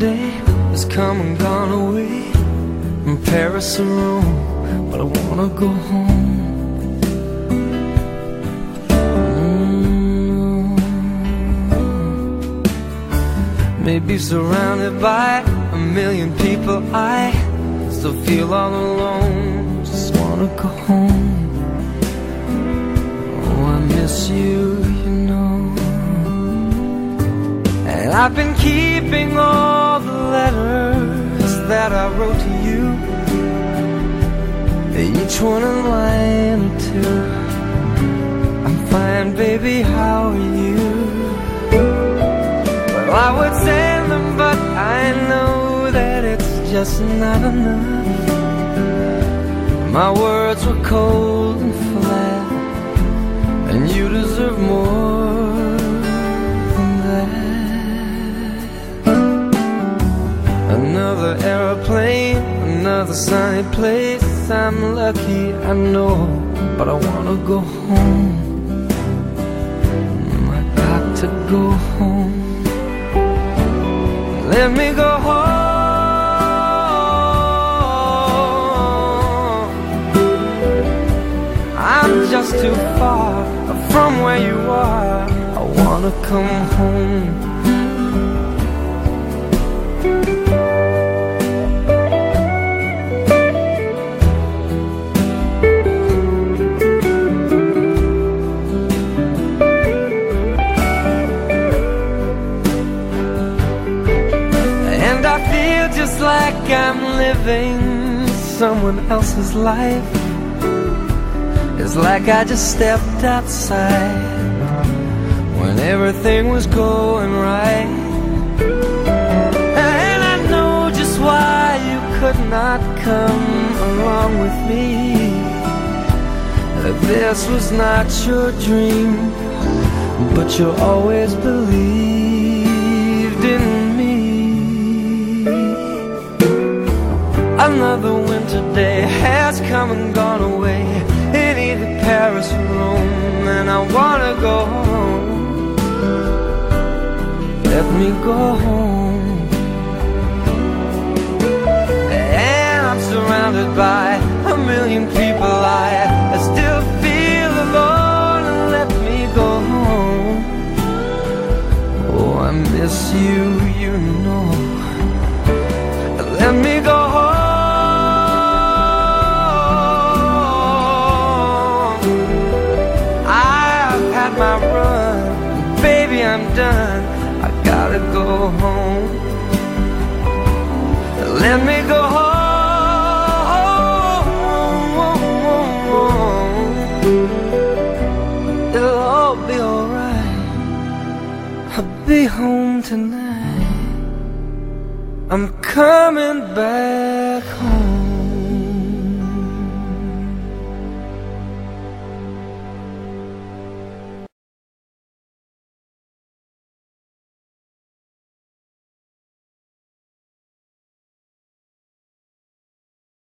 day has come and gone away, from Paris or Rome, but I wanna go home. Maybe surrounded by a million people, I still feel all alone. Just wanna go home. Oh, I miss you, you know. And I've been keeping all the letters that I wrote to you, each one a line or two. I'm fine, baby, how are you? Well, I would send them, but I know that it's just not enough. My words were cold and flat, and you deserve more than that. Another airplane, another sunny place. I'm lucky, I know, but I wanna go home. I got to go home. Let me go home. I'm just too far from where you are. I wanna come home. Just like I'm living someone else's life. It's like I just stepped outside when everything was going right. And I know just why you could not come along with me. This was not your dream, but you always believed in me. Another winter day has come and gone away in either Paris or Rome, and I wanna go home. Let me go home. And I'm surrounded by a million people. I still feel alone, and let me go home. Oh, I miss you, you know. Let me go home. My run, baby, I'm done. I gotta go home. Let me go home. It'll all be alright. I'll be home tonight. I'm coming back home.